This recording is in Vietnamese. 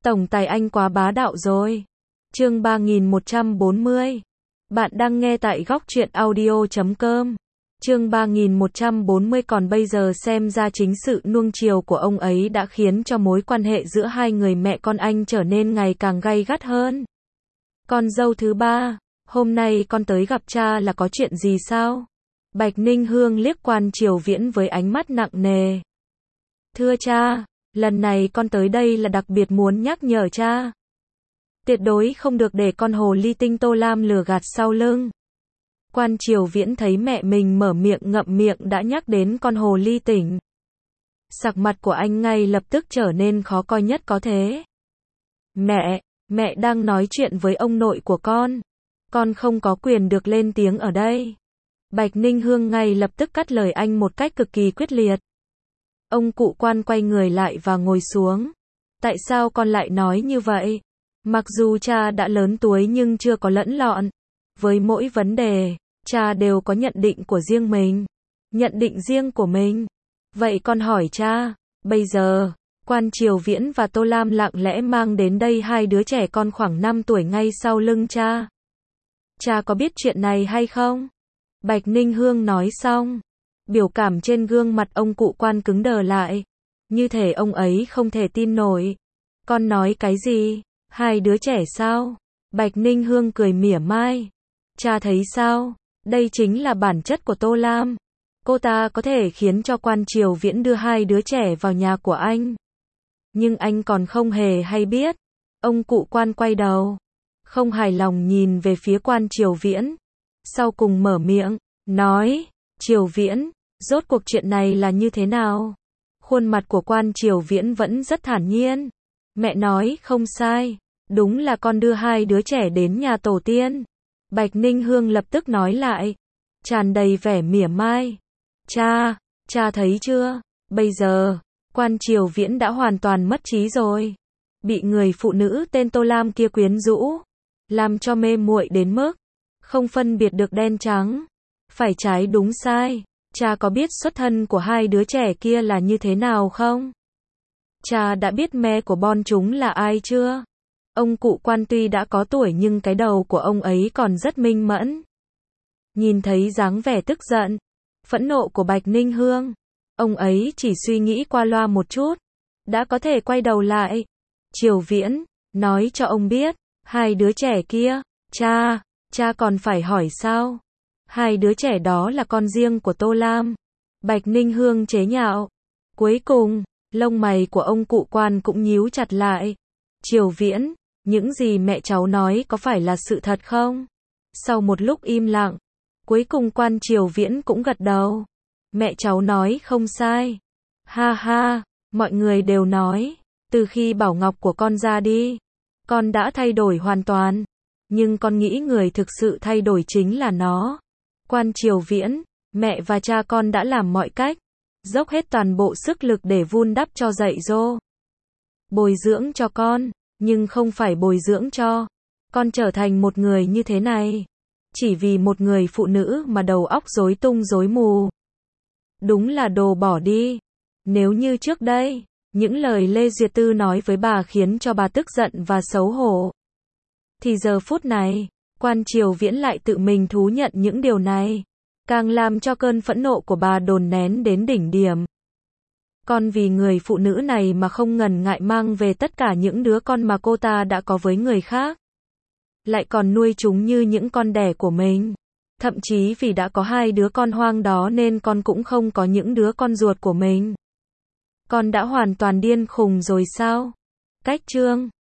Tổng tài anh quá bá đạo rồi. Chương 3140. Bạn đang nghe tại góc truyện audio.com. Chương 3140. Còn bây giờ xem ra chính sự nuông chiều của ông ấy đã khiến cho mối quan hệ giữa hai người mẹ con anh trở nên ngày càng gay gắt hơn. Con dâu thứ ba, hôm nay con tới gặp cha là có chuyện gì sao? Bạch Ninh Hương liếc Quan Triều Viễn với ánh mắt nặng nề. Thưa cha, lần này con tới đây là đặc biệt muốn nhắc nhở cha. Tuyệt đối không được để con hồ ly tinh Tô Lam lừa gạt sau lưng. Quan Triều Viễn thấy mẹ mình mở miệng ngậm miệng đã nhắc đến con hồ ly tinh. Sắc mặt của anh ngay lập tức trở nên khó coi nhất có thể. Mẹ đang nói chuyện với ông nội của con không có quyền được lên tiếng ở đây. Bạch Ninh Hương ngay lập tức cắt lời anh một cách cực kỳ quyết liệt. Ông cụ Quan quay người lại và ngồi xuống. Tại sao con lại nói như vậy? Mặc dù cha đã lớn tuổi nhưng chưa có lẫn lộn. Với mỗi vấn đề, cha đều có nhận định của riêng mình. Nhận định riêng của mình. Vậy con hỏi cha, bây giờ, Quan Triều Viễn và Tô Lam lặng lẽ mang đến đây hai đứa trẻ con khoảng 5 tuổi ngay sau lưng cha. Cha có biết chuyện này hay không? Bạch Ninh Hương nói xong. Biểu cảm trên gương mặt ông cụ Quan cứng đờ lại. Như thể ông ấy không thể tin nổi. Con nói cái gì? Hai đứa trẻ sao? Bạch Ninh Hương cười mỉa mai. Cha thấy sao? Đây chính là bản chất của Tô Lam. Cô ta có thể khiến cho Quan Triều Viễn đưa hai đứa trẻ vào nhà của anh. Nhưng anh còn không hề hay biết. Ông cụ Quan quay đầu. Không hài lòng nhìn về phía Quan Triều Viễn. Sau cùng mở miệng, nói, Triều Viễn, rốt cuộc chuyện này là như thế nào? Khuôn mặt của Quan Triều Viễn vẫn rất thản nhiên. Mẹ nói không sai, đúng là con đưa hai đứa trẻ đến nhà tổ tiên. Bạch Ninh Hương lập tức nói lại, tràn đầy vẻ mỉa mai. Cha thấy chưa? Bây giờ, Quan Triều Viễn đã hoàn toàn mất trí rồi. Bị người phụ nữ tên Tô Lam kia quyến rũ, làm cho mê muội đến mức không phân biệt được đen trắng, phải trái đúng sai. Cha có biết xuất thân của hai đứa trẻ kia là như thế nào không? Cha đã biết mẹ của bọn chúng là ai chưa? Ông cụ Quan tuy đã có tuổi nhưng cái đầu của ông ấy còn rất minh mẫn. Nhìn thấy dáng vẻ tức giận, phẫn nộ của Bạch Ninh Hương, ông ấy chỉ suy nghĩ qua loa một chút, đã có thể quay đầu lại. Triều Viễn, nói cho ông biết, hai đứa trẻ kia, cha còn phải hỏi sao? Hai đứa trẻ đó là con riêng của Tô Lam. Bạch Ninh Hương chế nhạo. Cuối cùng, lông mày của ông cụ Quan cũng nhíu chặt lại. Triều Viễn, những gì mẹ cháu nói có phải là sự thật không? Sau một lúc im lặng, cuối cùng Quan Triều Viễn cũng gật đầu. Mẹ cháu nói không sai. Ha ha, mọi người đều nói, từ khi Bảo Ngọc của con ra đi, con đã thay đổi hoàn toàn. Nhưng con nghĩ người thực sự thay đổi chính là nó. Quan Triều Viễn, mẹ và cha con đã làm mọi cách, dốc hết toàn bộ sức lực để vun đắp cho dạy dỗ, bồi dưỡng cho con, nhưng không phải bồi dưỡng cho con trở thành một người như thế này. Chỉ vì một người phụ nữ mà đầu óc rối tung rối mù. Đúng là đồ bỏ đi. Nếu như trước đây, những lời Lê Duyệt Tư nói với bà khiến cho bà tức giận và xấu hổ, thì giờ phút này, Quan Triều Viễn lại tự mình thú nhận những điều này, càng làm cho cơn phẫn nộ của bà đồn nén đến đỉnh điểm. Con vì người phụ nữ này mà không ngần ngại mang về tất cả những đứa con mà cô ta đã có với người khác. Lại còn nuôi chúng như những con đẻ của mình. Thậm chí vì đã có hai đứa con hoang đó nên con cũng không có những đứa con ruột của mình. Con đã hoàn toàn điên khùng rồi sao? Cách chương